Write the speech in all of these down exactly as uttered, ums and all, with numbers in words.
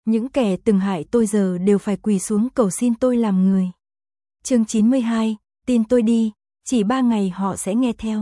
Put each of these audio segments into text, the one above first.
Những kẻ từng hại tôi giờ đều phải quỳ xuống cầu xin tôi làm người. Chương chín mươi hai, tin tôi đi, chỉ ba ngày họ sẽ nghe theo.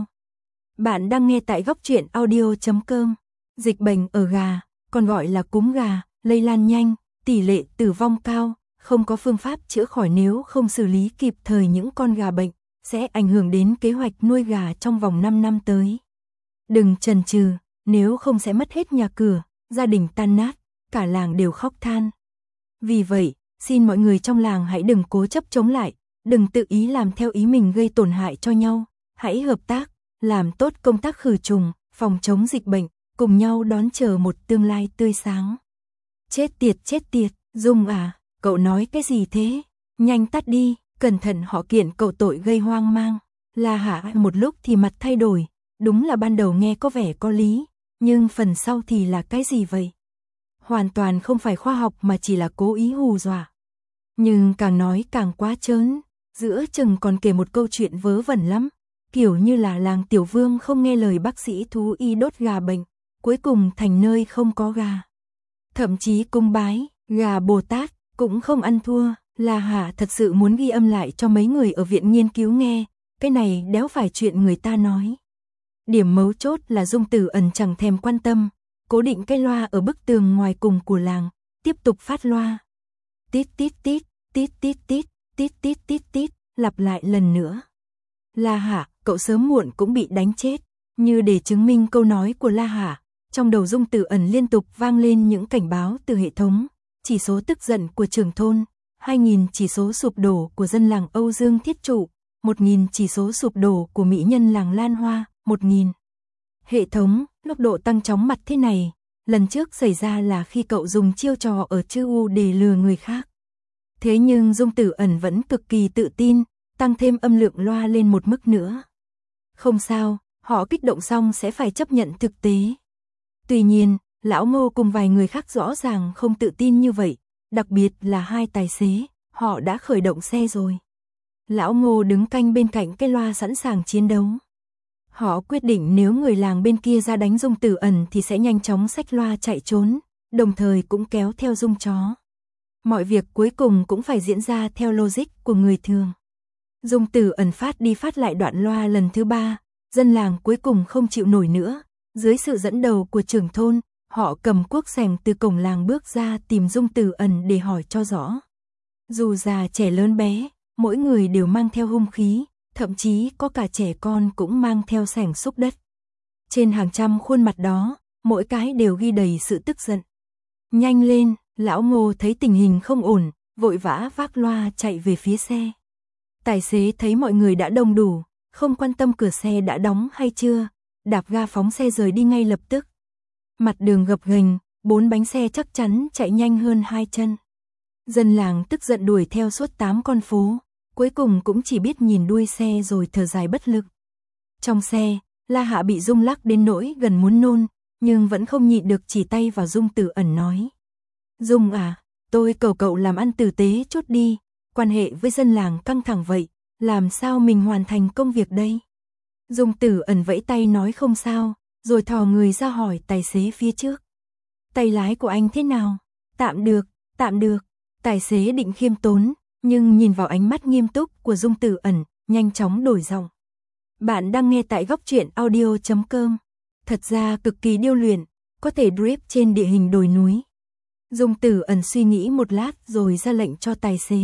Bạn đang nghe tại góc truyện audio chấm com. Dịch bệnh ở gà, còn gọi là cúm gà, lây lan nhanh, tỷ lệ tử vong cao, không có phương pháp chữa khỏi nếu không xử lý kịp thời những con gà bệnh, sẽ ảnh hưởng đến kế hoạch nuôi gà trong vòng năm năm tới. Đừng chần chừ, nếu không sẽ mất hết nhà cửa, gia đình tan nát, cả làng đều khóc than. Vì vậy, xin mọi người trong làng hãy đừng cố chấp chống lại, đừng tự ý làm theo ý mình gây tổn hại cho nhau, hãy hợp tác, làm tốt công tác khử trùng, phòng chống dịch bệnh, cùng nhau đón chờ một tương lai tươi sáng. Chết tiệt chết tiệt, Dung à, cậu nói cái gì thế? Nhanh tắt đi, cẩn thận họ kiện cậu tội gây hoang mang. La Hạ một lúc thì mặt thay đổi, đúng là ban đầu nghe có vẻ có lý, nhưng phần sau thì là cái gì vậy? Hoàn toàn không phải khoa học mà chỉ là cố ý hù dọa. Nhưng càng nói càng quá trớn, giữa chừng còn kể một câu chuyện vớ vẩn lắm, kiểu như là làng Tiểu Vương không nghe lời bác sĩ thú y đốt gà bệnh, cuối cùng thành nơi không có gà. Thậm chí cung bái, gà Bồ Tát, cũng không ăn thua. La Hạ thật sự muốn ghi âm lại cho mấy người ở viện nghiên cứu nghe, cái này đéo phải chuyện người ta nói. Điểm mấu chốt là Dung Tử Ẩn chẳng thèm quan tâm, cố định cái loa ở bức tường ngoài cùng của làng, tiếp tục phát loa. Tít tít tít, tít tít tít, tít tít tít tít, lặp lại lần nữa. La Hạ, cậu sớm muộn cũng bị đánh chết, như để chứng minh câu nói của La Hạ, trong đầu Dung Tử Ẩn liên tục vang lên những cảnh báo từ hệ thống, chỉ số tức giận của trưởng thôn, hai nghìn chỉ số sụp đổ của dân làng Âu Dương Thiết Trụ, một nghìn chỉ số sụp đổ của mỹ nhân làng Lan Hoa, một nghìn. Hệ thống, tốc độ tăng chóng mặt thế này, lần trước xảy ra là khi cậu dùng chiêu trò ở chư U để lừa người khác. Thế nhưng Dung Tử Ẩn vẫn cực kỳ tự tin, tăng thêm âm lượng loa lên một mức nữa. Không sao, họ kích động xong sẽ phải chấp nhận thực tế. Tuy nhiên, Lão Ngô cùng vài người khác rõ ràng không tự tin như vậy, đặc biệt là hai tài xế, họ đã khởi động xe rồi. Lão Ngô đứng canh bên cạnh cái loa sẵn sàng chiến đấu. Họ quyết định nếu người làng bên kia ra đánh Dung Tử Ẩn thì sẽ nhanh chóng xách loa chạy trốn, đồng thời cũng kéo theo Dung chó. Mọi việc cuối cùng cũng phải diễn ra theo logic của người thường. Dung Tử Ẩn phát đi phát lại đoạn loa lần thứ ba, dân làng cuối cùng không chịu nổi nữa. Dưới sự dẫn đầu của trưởng thôn, họ cầm cuốc sẻng từ cổng làng bước ra tìm Dung Tử Ẩn để hỏi cho rõ. Dù già trẻ lớn bé, mỗi người đều mang theo hung khí, thậm chí có cả trẻ con cũng mang theo sẻng xúc đất. Trên hàng trăm khuôn mặt đó, mỗi cái đều ghi đầy sự tức giận. Nhanh lên, Lão Ngô thấy tình hình không ổn, vội vã vác loa chạy về phía xe. Tài xế thấy mọi người đã đông đủ, không quan tâm cửa xe đã đóng hay chưa, đạp ga phóng xe rời đi ngay lập tức. Mặt đường gập ghềnh, bốn bánh xe chắc chắn chạy nhanh hơn hai chân. Dân làng tức giận đuổi theo suốt tám con phố, cuối cùng cũng chỉ biết nhìn đuôi xe rồi thở dài bất lực. Trong xe, La Hạ bị rung lắc đến nỗi gần muốn nôn, nhưng vẫn không nhịn được chỉ tay vào Dung Tử Ẩn nói. Dung à, tôi cầu cậu làm ăn tử tế chút đi, quan hệ với dân làng căng thẳng vậy, làm sao mình hoàn thành công việc đây? Dung Tử Ẩn vẫy tay nói không sao, rồi thò người ra hỏi tài xế phía trước. Tay lái của anh thế nào? Tạm được, tạm được. Tài xế định khiêm tốn, nhưng nhìn vào ánh mắt nghiêm túc của Dung Tử Ẩn, nhanh chóng đổi giọng. Bạn đang nghe tại góc truyện audio chấm com. Thật ra cực kỳ điêu luyện, có thể drift trên địa hình đồi núi. Dung Tử Ẩn suy nghĩ một lát rồi ra lệnh cho tài xế.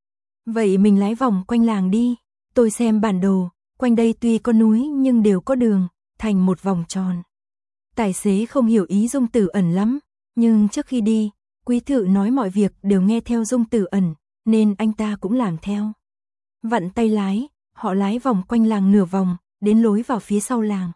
Vậy mình lái vòng quanh làng đi, tôi xem bản đồ, quanh đây tuy có núi nhưng đều có đường, thành một vòng tròn. Tài xế không hiểu ý Dung Tử Ẩn lắm, nhưng trước khi đi, quý thự nói mọi việc đều nghe theo Dung Tử Ẩn, nên anh ta cũng làm theo. Vặn tay lái, họ lái vòng quanh làng nửa vòng, đến lối vào phía sau làng.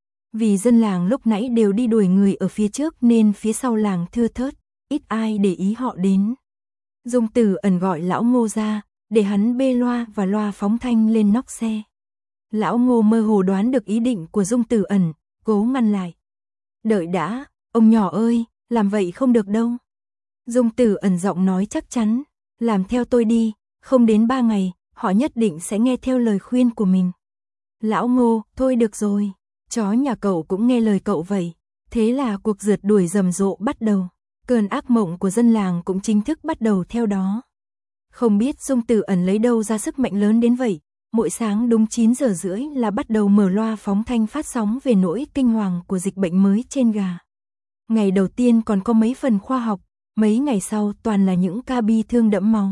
Vì dân làng lúc nãy đều đi đuổi người ở phía trước nên phía sau làng thưa thớt, ít ai để ý họ đến. Dung Tử Ẩn gọi Lão Ngô ra, để hắn bê loa và loa phóng thanh lên nóc xe. Lão Ngô mơ hồ đoán được ý định của Dung Tử Ẩn, cố ngăn lại. Đợi đã, ông nhỏ ơi, làm vậy không được đâu. Dung Tử Ẩn giọng nói chắc chắn, làm theo tôi đi, không đến ba ngày, họ nhất định sẽ nghe theo lời khuyên của mình. Lão Ngô, thôi được rồi, chó nhà cậu cũng nghe lời cậu vậy. Thế là cuộc rượt đuổi rầm rộ bắt đầu. Cơn ác mộng của dân làng cũng chính thức bắt đầu theo đó. Không biết Dung Tử Ẩn lấy đâu ra sức mạnh lớn đến vậy, mỗi sáng đúng chín giờ rưỡi là bắt đầu mở loa phóng thanh phát sóng về nỗi kinh hoàng của dịch bệnh mới trên gà. Ngày đầu tiên còn có mấy phần khoa học, mấy ngày sau toàn là những ca bi thương đẫm máu.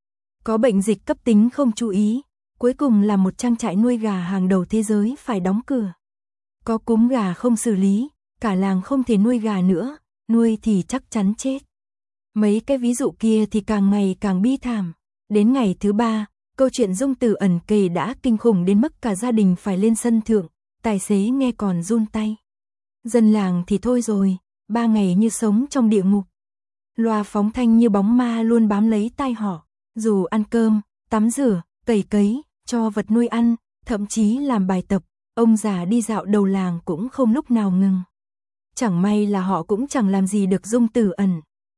Có bệnh dịch cấp tính không chú ý, cuối cùng là một trang trại nuôi gà hàng đầu thế giới phải đóng cửa. Có cúm gà không xử lý, cả làng không thể nuôi gà nữa, nuôi thì chắc chắn chết. Mấy cái ví dụ kia thì càng ngày càng bi thảm. Đến ngày thứ ba, câu chuyện Dung Tử Ẩn kể đã kinh khủng đến mức cả gia đình phải lên sân thượng, tài xế nghe còn run tay. Dân làng thì thôi rồi, ba ngày như sống trong địa ngục. Loa phóng thanh như bóng ma luôn bám lấy tai họ, dù ăn cơm, tắm rửa, cày cấy, cho vật nuôi ăn, thậm chí làm bài tập, ông già đi dạo đầu làng cũng không lúc nào ngừng. Chẳng may là họ cũng chẳng làm gì được Dung Tử Ẩn.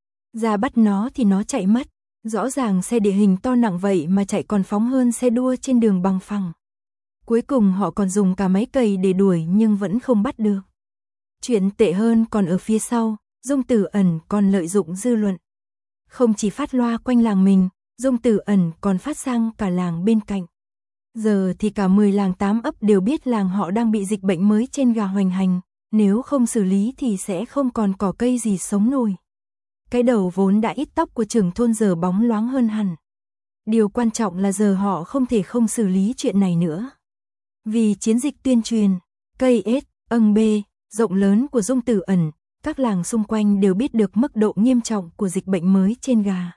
Ra bắt nó thì nó chạy mất, rõ ràng xe địa hình to nặng vậy mà chạy còn phóng hơn xe đua trên đường bằng phẳng. Cuối cùng họ còn dùng cả máy cày để đuổi nhưng vẫn không bắt được. Chuyện tệ hơn còn ở phía sau, Dung Tử Ẩn còn lợi dụng dư luận. Không chỉ phát loa quanh làng mình, Dung Tử Ẩn còn phát sang cả làng bên cạnh. Giờ thì cả mười làng tám ấp đều biết làng họ đang bị dịch bệnh mới trên gà hoành hành, nếu không xử lý thì sẽ không còn cỏ cây gì sống nổi. Cái đầu vốn đã ít tóc của trưởng thôn giờ bóng loáng hơn hẳn. Điều quan trọng là giờ họ không thể không xử lý chuyện này nữa. Vì chiến dịch tuyên truyền, cây ết, âng bê, rộng lớn của Dung Tử Ẩn, các làng xung quanh đều biết được mức độ nghiêm trọng của dịch bệnh mới trên gà.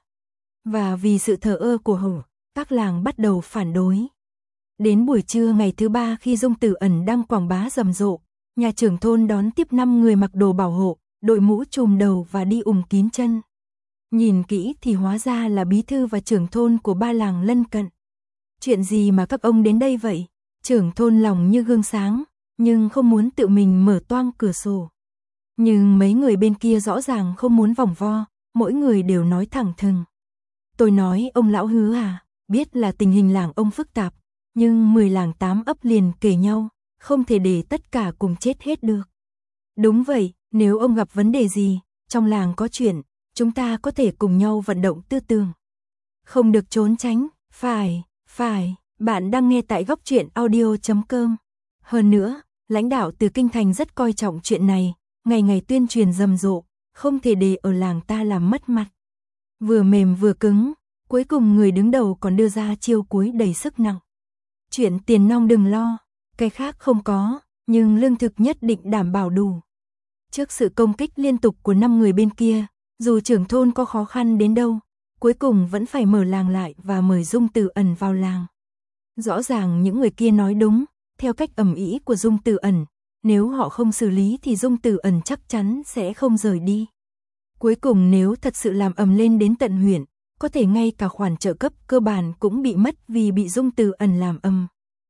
Và vì sự thờ ơ của họ, các làng bắt đầu phản đối. Đến buổi trưa ngày thứ ba khi Dung Tử Ẩn đang quảng bá rầm rộ, nhà trưởng thôn đón tiếp năm người mặc đồ bảo hộ, đội mũ trùm đầu và đi ùm kín chân. Nhìn kỹ thì hóa ra là bí thư và trưởng thôn của ba làng lân cận. Chuyện gì mà các ông đến đây vậy? Trưởng thôn lòng như gương sáng, nhưng không muốn tự mình mở toang cửa sổ. Nhưng mấy người bên kia rõ ràng không muốn vòng vo, mỗi người đều nói thẳng thừng. Tôi nói ông lão Hứa à, biết là tình hình làng ông phức tạp, nhưng mười làng tám ấp liền kề nhau, không thể để tất cả cùng chết hết được. Đúng vậy, nếu ông gặp vấn đề gì, trong làng có chuyện, chúng ta có thể cùng nhau vận động tư tưởng. Không được trốn tránh, phải, phải, bạn đang nghe tại góc truyện audio chấm com. Hơn nữa, lãnh đạo từ kinh thành rất coi trọng chuyện này, ngày ngày tuyên truyền rầm rộ, không thể để ở làng ta làm mất mặt. Vừa mềm vừa cứng, cuối cùng người đứng đầu còn đưa ra chiêu cuối đầy sức nặng. Chuyện tiền nong đừng lo, cái khác không có, nhưng lương thực nhất định đảm bảo đủ. Trước sự công kích liên tục của năm người bên kia, dù trưởng thôn có khó khăn đến đâu, cuối cùng vẫn phải mở làng lại và mời Dung Tử Ẩn vào làng. Rõ ràng những người kia nói đúng, theo cách ầm ĩ của Dung Tử Ẩn, nếu họ không xử lý thì Dung Tử Ẩn chắc chắn sẽ không rời đi. Cuối cùng nếu thật sự làm ầm lên đến tận huyện, có thể ngay cả khoản trợ cấp cơ bản cũng bị mất vì bị Dung Tử Ẩn làm ầm.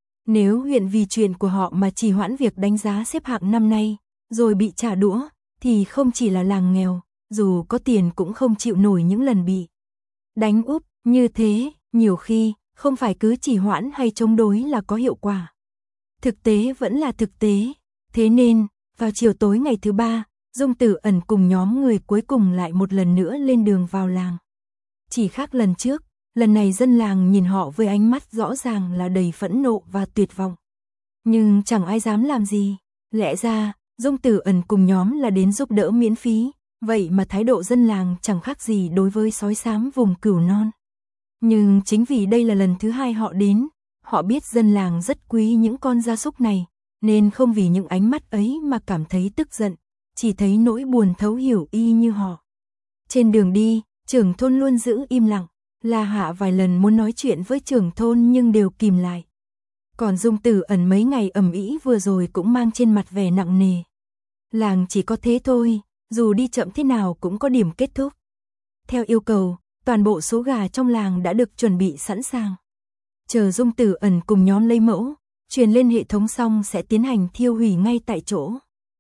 Nếu huyện vì chuyện của họ mà trì hoãn việc đánh giá xếp hạng năm nay, rồi bị trả đũa, thì không chỉ là làng nghèo, dù có tiền cũng không chịu nổi những lần bị đánh úp như thế, nhiều khi, không phải cứ trì hoãn hay chống đối là có hiệu quả. Thực tế vẫn là thực tế, thế nên, vào chiều tối ngày thứ ba, Dung Tử Ẩn cùng nhóm người cuối cùng lại một lần nữa lên đường vào làng. Chỉ khác lần trước, lần này dân làng nhìn họ với ánh mắt rõ ràng là đầy phẫn nộ và tuyệt vọng. Nhưng chẳng ai dám làm gì, lẽ ra, Dung Tử Ẩn cùng nhóm là đến giúp đỡ miễn phí, vậy mà thái độ dân làng chẳng khác gì đối với sói xám vùng Cửu Non. Nhưng chính vì đây là lần thứ hai họ đến, họ biết dân làng rất quý những con gia súc này, nên không vì những ánh mắt ấy mà cảm thấy tức giận, chỉ thấy nỗi buồn thấu hiểu y như họ. Trên đường đi, trưởng thôn luôn giữ im lặng, La Hạ vài lần muốn nói chuyện với trưởng thôn nhưng đều kìm lại. Còn Dung Tử Ẩn mấy ngày ầm ĩ vừa rồi cũng mang trên mặt vẻ nặng nề. Làng chỉ có thế thôi, dù đi chậm thế nào cũng có điểm kết thúc. Theo yêu cầu, toàn bộ số gà trong làng đã được chuẩn bị sẵn sàng. Chờ Dung Tử Ẩn cùng nhóm lấy mẫu, truyền lên hệ thống xong sẽ tiến hành thiêu hủy ngay tại chỗ.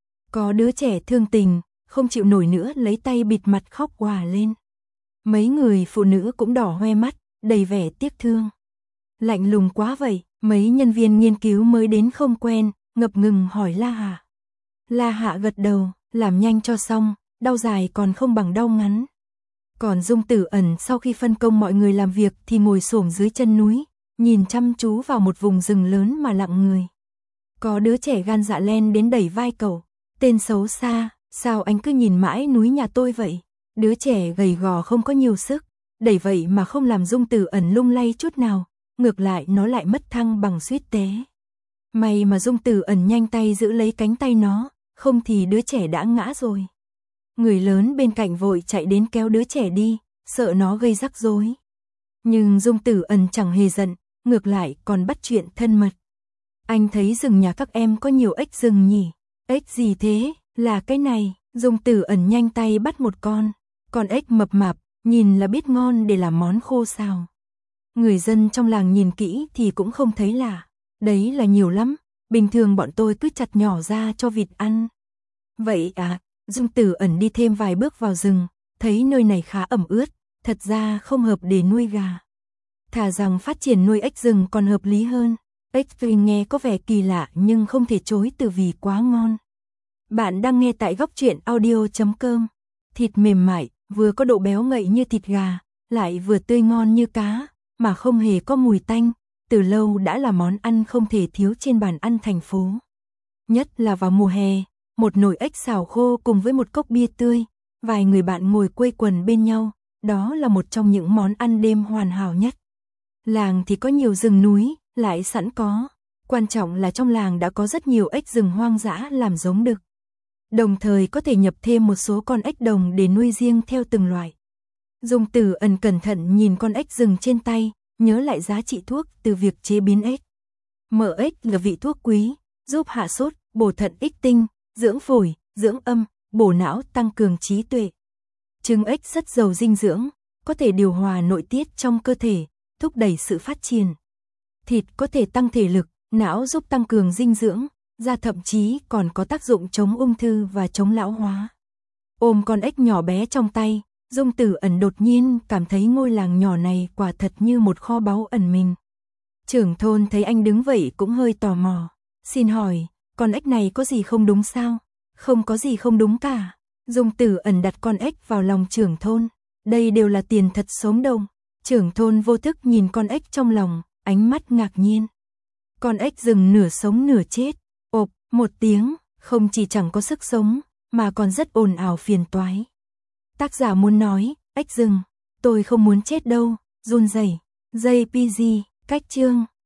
Có đứa trẻ thương tình, không chịu nổi nữa lấy tay bịt mặt khóc òa lên. Mấy người phụ nữ cũng đỏ hoe mắt, đầy vẻ tiếc thương. Lạnh lùng quá vậy, mấy nhân viên nghiên cứu mới đến không quen, ngập ngừng hỏi La Hạ. La Hạ gật đầu, làm nhanh cho xong, đau dài còn không bằng đau ngắn. Còn Dung Tử Ẩn sau khi phân công mọi người làm việc thì ngồi xổm dưới chân núi, nhìn chăm chú vào một vùng rừng lớn mà lặng người. Có đứa trẻ gan dạ len đến đẩy vai cậu, tên xấu xa, sao anh cứ nhìn mãi núi nhà tôi vậy? Đứa trẻ gầy gò không có nhiều sức, đẩy vậy mà không làm Dung Tử Ẩn lung lay chút nào, ngược lại nó lại mất thăng bằng suýt té. May mà Dung Tử Ẩn nhanh tay giữ lấy cánh tay nó, không thì đứa trẻ đã ngã rồi. Người lớn bên cạnh vội chạy đến kéo đứa trẻ đi, sợ nó gây rắc rối. Nhưng Dung Tử Ẩn chẳng hề giận, ngược lại còn bắt chuyện thân mật. Anh thấy rừng nhà các em có nhiều ếch rừng nhỉ? Ếch gì thế? Là cái này. Dung Tử Ẩn nhanh tay bắt một con. Con ếch mập mạp, nhìn là biết ngon để làm món khô xào. Người dân trong làng nhìn kỹ thì cũng không thấy lạ. Đấy là nhiều lắm, bình thường bọn tôi cứ chặt nhỏ ra cho vịt ăn. Vậy à, Dung Tử Ẩn đi thêm vài bước vào rừng, thấy nơi này khá ẩm ướt, thật ra không hợp để nuôi gà. Thà rằng phát triển nuôi ếch rừng còn hợp lý hơn. Ếch tuy nghe có vẻ kỳ lạ nhưng không thể chối từ vì quá ngon. Bạn đang nghe tại góc truyện audio chấm com. Thịt mềm mại, vừa có độ béo ngậy như thịt gà, lại vừa tươi ngon như cá, mà không hề có mùi tanh, từ lâu đã là món ăn không thể thiếu trên bàn ăn thành phố. Nhất là vào mùa hè, một nồi ếch xào khô cùng với một cốc bia tươi, vài người bạn ngồi quây quần bên nhau, đó là một trong những món ăn đêm hoàn hảo nhất. Làng thì có nhiều rừng núi, lại sẵn có. Quan trọng là trong làng đã có rất nhiều ếch rừng hoang dã làm giống đực. Đồng thời có thể nhập thêm một số con ếch đồng để nuôi riêng theo từng loại. Dung Tử Ẩn cẩn thận nhìn con ếch rừng trên tay, nhớ lại giá trị thuốc từ việc chế biến ếch. Mỡ ếch là vị thuốc quý, giúp hạ sốt, bổ thận ích tinh, dưỡng phổi, dưỡng âm, bổ não, tăng cường trí tuệ. Trứng ếch rất giàu dinh dưỡng, có thể điều hòa nội tiết trong cơ thể, thúc đẩy sự phát triển. Thịt có thể tăng thể lực, não giúp tăng cường dinh dưỡng, da thậm chí còn có tác dụng chống ung thư và chống lão hóa. Ôm con ếch nhỏ bé trong tay, Dung Tử Ẩn đột nhiên cảm thấy ngôi làng nhỏ này quả thật như một kho báu ẩn mình. Trưởng thôn thấy anh đứng vậy cũng hơi tò mò. Xin hỏi, con ếch này có gì không đúng sao? Không có gì không đúng cả. Dung Tử Ẩn đặt con ếch vào lòng trưởng thôn. Đây đều là tiền thật sống đồng. Trưởng thôn vô thức nhìn con ếch trong lòng, ánh mắt ngạc nhiên. Con ếch rừng nửa sống nửa chết. Ộp, một tiếng, không chỉ chẳng có sức sống, mà còn rất ồn ào phiền toái. Tác giả muốn nói, ếch rừng, tôi không muốn chết đâu, run rẩy. gi pê giê, cách chương.